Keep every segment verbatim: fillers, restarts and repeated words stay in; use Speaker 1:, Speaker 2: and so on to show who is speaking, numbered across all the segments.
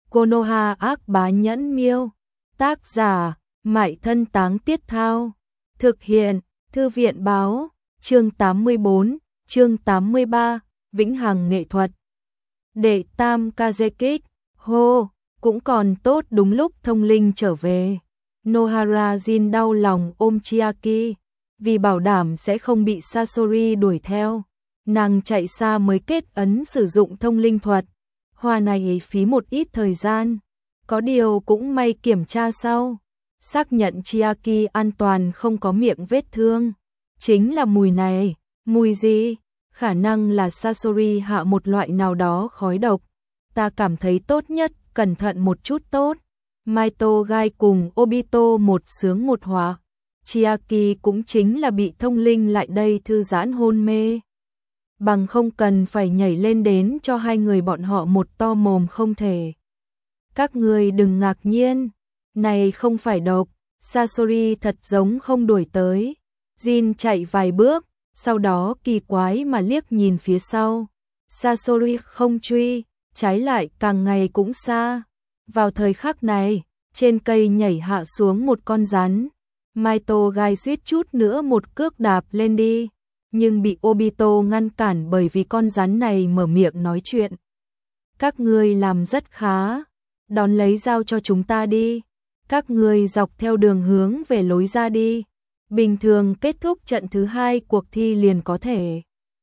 Speaker 1: Konoha ác bá nhẫn miêu. Tác giả, Mại Thân Táng Tiết Thao. Thực hiện, Thư viện báo, chương tám mươi bốn, chương tám mươi ba, Vĩnh Hằng nghệ thuật. Đệ tam Kazekik, hô, cũng còn tốt đúng lúc thông linh trở về. Nohara Jin đau lòng ôm Chiaki, vì bảo đảm sẽ không bị Sasori đuổi theo. Nàng chạy xa mới kết ấn sử dụng thông linh thuật. Hoa này phí một ít thời gian, có điều cũng may kiểm tra sau. Xác nhận Chiaki an toàn không có miệng vết thương. Chính là mùi này, mùi gì? Khả năng là Sasori hạ một loại nào đó khói độc. Ta cảm thấy tốt nhất, cẩn thận một chút tốt. Maito Gai cùng Obito một sướng một họa. Chiaki cũng chính là bị thông linh lại đây thư giãn hôn mê. Bằng không cần phải nhảy lên đến cho hai người bọn họ một to mồm không thể. Các người đừng ngạc nhiên, này không phải độc, Sasori thật giống không đuổi tới. Jin chạy vài bước, sau đó kỳ quái mà liếc nhìn phía sau. Sasori không truy, trái lại càng ngày cũng xa. Vào thời khắc này, trên cây nhảy hạ xuống một con rắn. Maito Gai suýt chút nữa một cước đạp lên đi, nhưng bị Obito ngăn cản bởi vì con rắn này mở miệng nói chuyện. Các ngươi làm rất khá, đón lấy dao cho chúng ta đi. Các ngươi dọc theo đường hướng về lối ra đi. Bình thường kết thúc trận thứ hai cuộc thi liền có thể.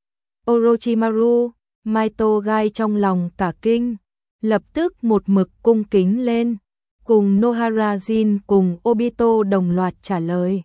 Speaker 1: Orochimaru, Maito Gai trong lòng cả kinh, lập tức một mực cung kính lên, cùng Nohara Jin cùng Obito đồng loạt trả lời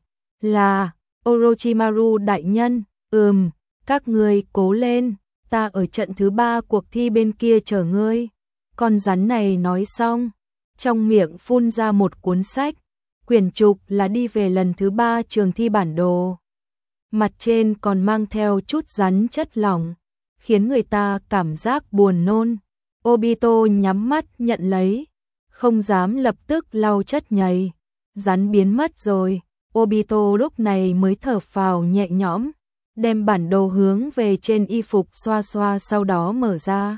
Speaker 1: là Orochimaru đại nhân. Ừm, các ngươi cố lên, ta ở trận thứ ba cuộc thi bên kia chờ ngươi. Con rắn này nói xong, trong miệng phun ra một cuốn sách, quyển trục là đi về lần thứ ba trường thi bản đồ. Mặt trên còn mang theo chút rắn chất lỏng, khiến người ta cảm giác buồn nôn. Obito nhắm mắt nhận lấy, không dám lập tức lau chất nhầy. Rắn biến mất rồi, Obito lúc này mới thở phào nhẹ nhõm, đem bản đồ hướng về trên y phục xoa xoa sau đó mở ra.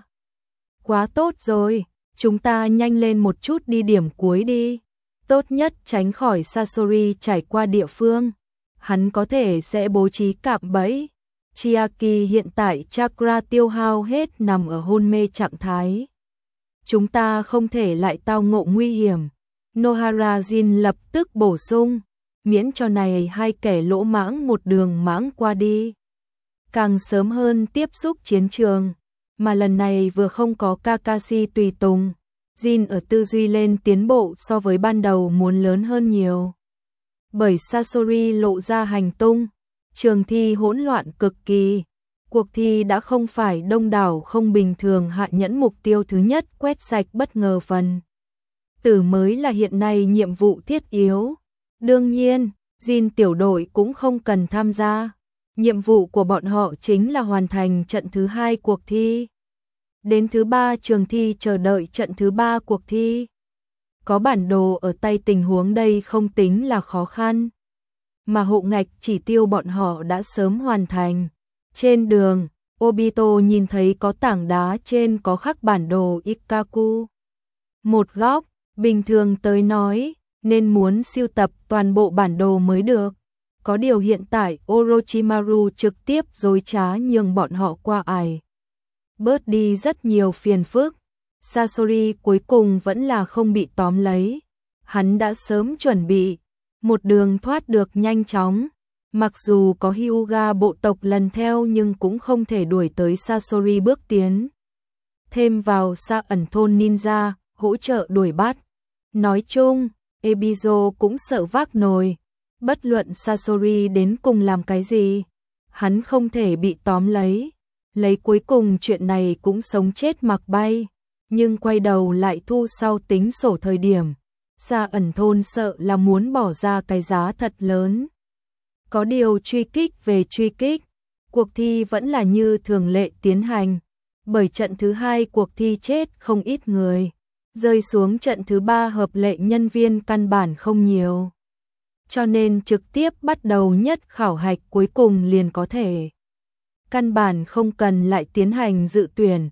Speaker 1: Quá tốt rồi, chúng ta nhanh lên một chút đi điểm cuối đi. Tốt nhất tránh khỏi Sasori trải qua địa phương. Hắn có thể sẽ bố trí cạm bẫy. Chiaki hiện tại chakra tiêu hao hết nằm ở hôn mê trạng thái. Chúng ta không thể lại tao ngộ nguy hiểm. Nohara Jin lập tức bổ sung, miễn cho này hai kẻ lỗ mãng một đường mãng qua đi. Càng sớm hơn tiếp xúc chiến trường, mà lần này vừa không có Kakashi tùy tùng. Jin ở tư duy lên tiến bộ so với ban đầu muốn lớn hơn nhiều. Bởi Sasori lộ ra hành tung, trường thi hỗn loạn cực kỳ. Cuộc thi đã không phải đông đảo không bình thường hạ nhẫn mục tiêu thứ nhất quét sạch bất ngờ phần tử mới là hiện nay nhiệm vụ thiết yếu. Đương nhiên, Jin tiểu đội cũng không cần tham gia. Nhiệm vụ của bọn họ chính là hoàn thành trận thứ hai cuộc thi. Đến thứ ba trường thi chờ đợi trận thứ ba cuộc thi. Có bản đồ ở tay tình huống đây không tính là khó khăn. Mà hộ ngạch chỉ tiêu bọn họ đã sớm hoàn thành. Trên đường, Obito nhìn thấy có tảng đá trên có khắc bản đồ Ikkaku. Một góc, bình thường tới nói, nên muốn sưu tập toàn bộ bản đồ mới được. Có điều hiện tại Orochimaru trực tiếp dối trá nhường bọn họ qua ải. Bớt đi rất nhiều phiền phức. Sasori cuối cùng vẫn là không bị tóm lấy. Hắn đã sớm chuẩn bị, một đường thoát được nhanh chóng. Mặc dù có Hyuga bộ tộc lần theo nhưng cũng không thể đuổi tới Sasori bước tiến. Thêm vào Sa ẩn thôn ninja, hỗ trợ đuổi bắt. Nói chung, Ebizo cũng sợ vác nồi. Bất luận Sasori đến cùng làm cái gì, hắn không thể bị tóm lấy. Lấy cuối cùng chuyện này cũng sống chết mặc bay, nhưng quay đầu lại thu sau tính sổ thời điểm. Sa ẩn thôn sợ là muốn bỏ ra cái giá thật lớn. Có điều truy kích về truy kích, cuộc thi vẫn là như thường lệ tiến hành. Bởi trận thứ hai cuộc thi chết không ít người, rơi xuống trận thứ ba hợp lệ nhân viên căn bản không nhiều. Cho nên trực tiếp bắt đầu nhất khảo hạch cuối cùng liền có thể. Căn bản không cần lại tiến hành dự tuyển,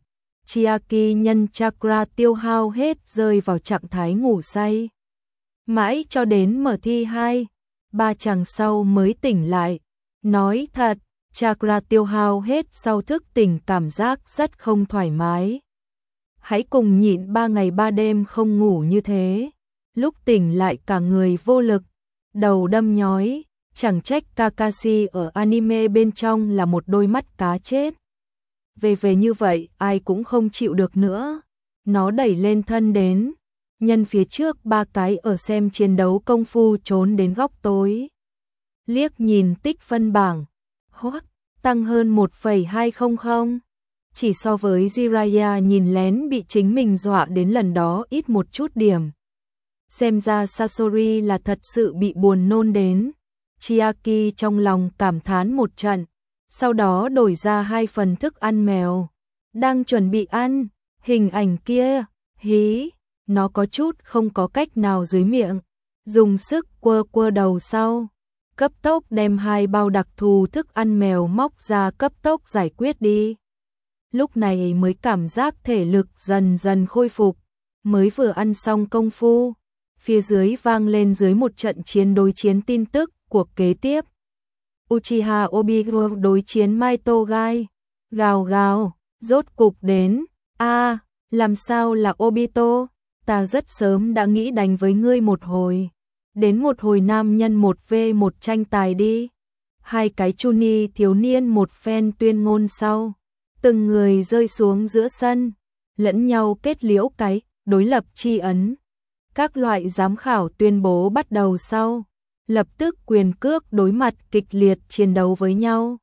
Speaker 1: Chiaki nhân chakra tiêu hao hết rơi vào trạng thái ngủ say. Mãi cho đến mở thi hai, ba chàng sau mới tỉnh lại. Nói thật, chakra tiêu hao hết sau thức tỉnh cảm giác rất không thoải mái. Hãy cùng nhịn ba ngày ba đêm không ngủ như thế. Lúc tỉnh lại cả người vô lực, đầu đâm nhói, chẳng trách Kakashi ở anime bên trong là một đôi mắt cá chết. Về về như vậy, ai cũng không chịu được nữa. Nó đẩy lên thân đến, nhân phía trước ba cái ở xem chiến đấu công phu trốn đến góc tối. Liếc nhìn tích phân bảng, hoắc, tăng hơn một phẩy hai không không. Chỉ so với Jiraiya nhìn lén bị chính mình dọa đến lần đó ít một chút điểm. Xem ra Sasori là thật sự bị buồn nôn đến. Chiaki trong lòng cảm thán một trận, sau đó đổi ra hai phần thức ăn mèo. Đang chuẩn bị ăn, hình ảnh kia, hí, nó có chút không có cách nào dưới miệng. Dùng sức quơ quơ đầu sau, cấp tốc đem hai bao đặc thù thức ăn mèo móc ra cấp tốc giải quyết đi. Lúc này mới cảm giác thể lực dần dần khôi phục, mới vừa ăn xong công phu. Phía dưới vang lên dưới một trận chiến đối chiến tin tức cuộc kế tiếp. Uchiha Obito đối chiến Mai Togai. Gào gào, rốt cục đến. A, làm sao là Obito? Ta rất sớm đã nghĩ đánh với ngươi một hồi. Đến một hồi nam nhân một vs một tranh tài đi. Hai cái chuni thiếu niên một phen tuyên ngôn sau. Từng người rơi xuống giữa sân, lẫn nhau kết liễu cái đối lập chi ấn. Các loại giám khảo tuyên bố bắt đầu sau, lập tức quyền cước đối mặt kịch liệt chiến đấu với nhau.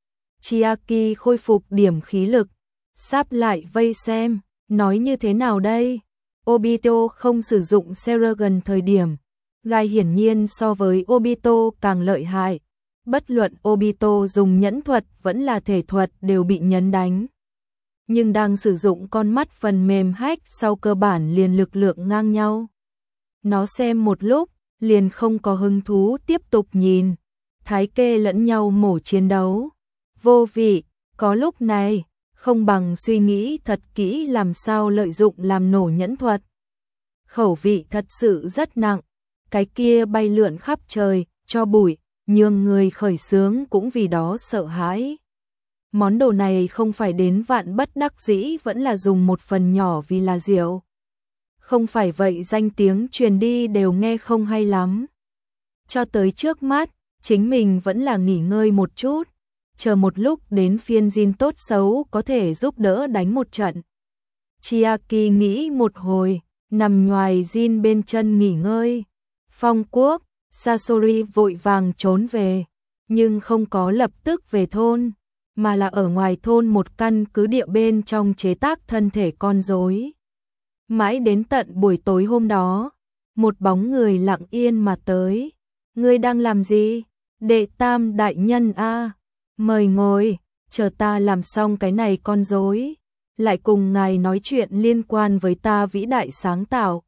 Speaker 1: Chiaki khôi phục điểm khí lực, sáp lại vây xem, nói như thế nào đây? Obito không sử dụng Seragon thời điểm, Gai hiển nhiên so với Obito càng lợi hại. Bất luận Obito dùng nhẫn thuật vẫn là thể thuật đều bị nhấn đánh. Nhưng đang sử dụng con mắt phần mềm hack sau cơ bản liền lực lượng ngang nhau. Nó xem một lúc, liền không có hứng thú tiếp tục nhìn. Thái kê lẫn nhau mổ chiến đấu. Vô vị, có lúc này, không bằng suy nghĩ thật kỹ làm sao lợi dụng làm nổ nhẫn thuật. Khẩu vị thật sự rất nặng. Cái kia bay lượn khắp trời, cho bụi, nhường người khởi sướng cũng vì đó sợ hãi. Món đồ này không phải đến vạn bất đắc dĩ vẫn là dùng một phần nhỏ vì là rượu. Không phải vậy danh tiếng truyền đi đều nghe không hay lắm. Cho tới trước mắt, chính mình vẫn là nghỉ ngơi một chút. Chờ một lúc đến phiên Jin tốt xấu có thể giúp đỡ đánh một trận. Chiaki nghĩ một hồi, nằm nhoài Jin bên chân nghỉ ngơi. Phong quốc, Sasori vội vàng trốn về, nhưng không có lập tức về thôn, mà là ở ngoài thôn một căn cứ địa bên trong chế tác thân thể con rối. Mãi đến tận buổi tối hôm đó, một bóng người lặng yên mà tới. Ngươi đang làm gì? Đệ tam đại nhân a, mời ngồi, chờ ta làm xong cái này con rối, lại cùng ngài nói chuyện liên quan với ta vĩ đại sáng tạo.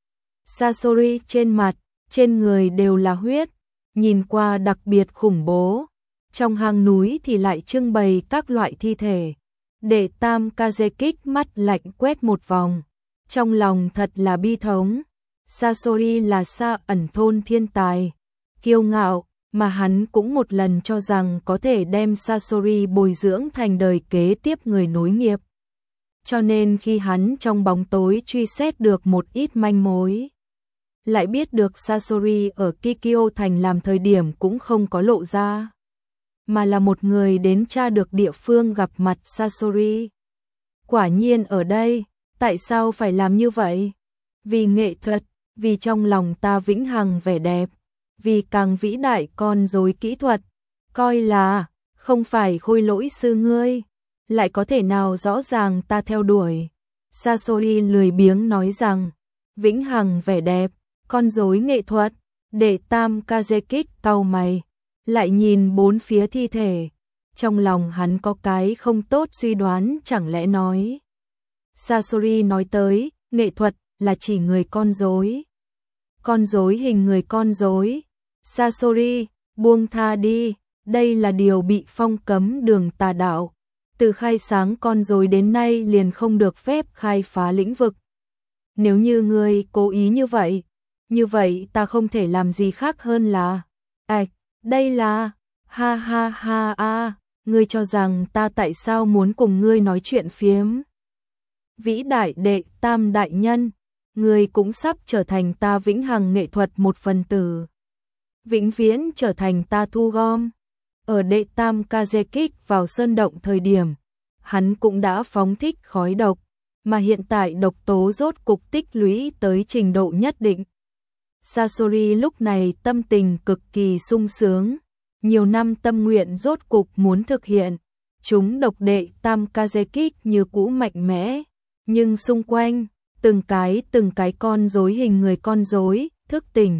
Speaker 1: Sasori trên mặt, trên người đều là huyết, nhìn qua đặc biệt khủng bố. Trong hang núi thì lại trưng bày các loại thi thể. Đệ tam Kazekik mắt lạnh quét một vòng. Trong lòng thật là bi thống. Sasori là Sa ẩn thôn thiên tài, kiêu ngạo, mà hắn cũng một lần cho rằng có thể đem Sasori bồi dưỡng thành đời kế tiếp người nối nghiệp. Cho nên khi hắn trong bóng tối truy xét được một ít manh mối, lại biết được Sasori ở Kikyo thành làm thời điểm cũng không có lộ ra, mà là một người đến tra được địa phương gặp mặt Sasori. Quả nhiên ở đây, tại sao phải làm như vậy? Vì nghệ thuật, vì trong lòng ta vĩnh hằng vẻ đẹp, vì càng vĩ đại con rối kỹ thuật, coi là không phải khôi lỗi sư ngươi, lại có thể nào rõ ràng ta theo đuổi. Sasori lười biếng nói rằng, vĩnh hằng vẻ đẹp, con rối nghệ thuật. Đệ tam Kazekik cau mày, lại nhìn bốn phía thi thể, trong lòng hắn có cái không tốt suy đoán, chẳng lẽ nói Sasori nói tới nghệ thuật là chỉ người con rối. Con rối hình người con rối. Sasori, buông tha đi, đây là điều bị phong cấm đường tà đạo. Từ khai sáng con rối đến nay liền không được phép khai phá lĩnh vực. Nếu như ngươi cố ý như vậy, như vậy ta không thể làm gì khác hơn là... Ảch, đây là... Ha ha ha a, ngươi cho rằng ta tại sao muốn cùng ngươi nói chuyện phiếm? Vĩ đại đệ tam đại nhân, ngươi cũng sắp trở thành ta vĩnh hằng nghệ thuật một phần tử. Vĩnh viễn trở thành ta thu gom. Ở đệ tam Kazekik vào sơn động thời điểm, hắn cũng đã phóng thích khói độc, mà hiện tại độc tố rốt cục tích lũy tới trình độ nhất định. Sasori lúc này tâm tình cực kỳ sung sướng, nhiều năm tâm nguyện rốt cục muốn thực hiện. Chúng độc đệ tam Kazekik như cũ mạnh mẽ, nhưng xung quanh, từng cái từng cái con rối hình người con rối thức tỉnh.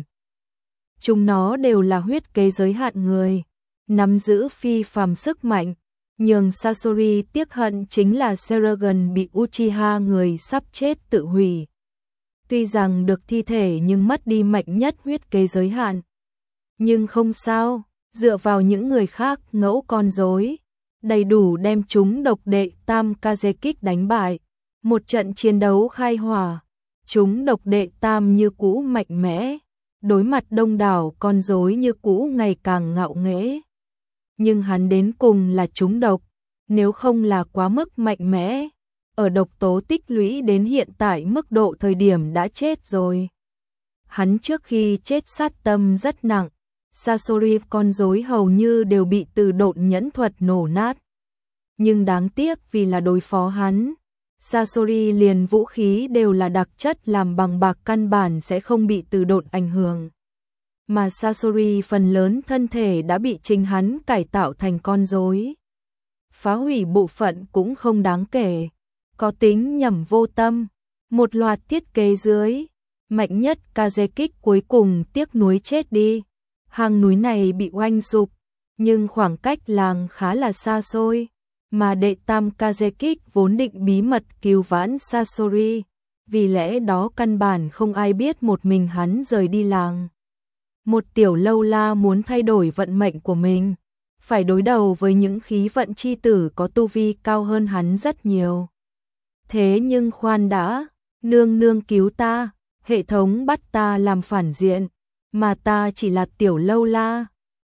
Speaker 1: Chúng nó đều là huyết kế giới hạn người, nắm giữ phi phàm sức mạnh, nhường Sasori tiếc hận chính là Seragon bị Uchiha người sắp chết tự hủy. Tuy rằng được thi thể nhưng mất đi mạnh nhất huyết kế giới hạn. Nhưng không sao, dựa vào những người khác ngẫu con rối, đầy đủ đem chúng độc đệ tam Kazekik đánh bại. Một trận chiến đấu khai hỏa, chúng độc đệ tam như cũ mạnh mẽ, đối mặt đông đảo con rối như cũ ngày càng ngạo nghễ. Nhưng hắn đến cùng là chúng độc, nếu không là quá mức mạnh mẽ, ở độc tố tích lũy đến hiện tại mức độ thời điểm đã chết rồi. Hắn trước khi chết sát tâm rất nặng, Sasori con rối hầu như đều bị từ độn nhẫn thuật nổ nát. Nhưng đáng tiếc vì là đối phó hắn, Sasori liền vũ khí đều là đặc chất làm bằng bạc căn bản sẽ không bị từ độn ảnh hưởng. Mà Sasori phần lớn thân thể đã bị chính hắn cải tạo thành con rối. Phá hủy bộ phận cũng không đáng kể, có tính nhẩm vô tâm. Một loạt thiết kế dưới, mạnh nhất Kazekik cuối cùng tiếc nuối chết đi. Hang núi này bị oanh sụp, nhưng khoảng cách làng khá là xa xôi. Mà đệ tam Kazekik vốn định bí mật cứu vãn Sasori, vì lẽ đó căn bản không ai biết một mình hắn rời đi làng. Một tiểu lâu la muốn thay đổi vận mệnh của mình, phải đối đầu với những khí vận chi tử có tu vi cao hơn hắn rất nhiều. Thế nhưng khoan đã, nương nương cứu ta, hệ thống bắt ta làm phản diện, mà ta chỉ là tiểu lâu la,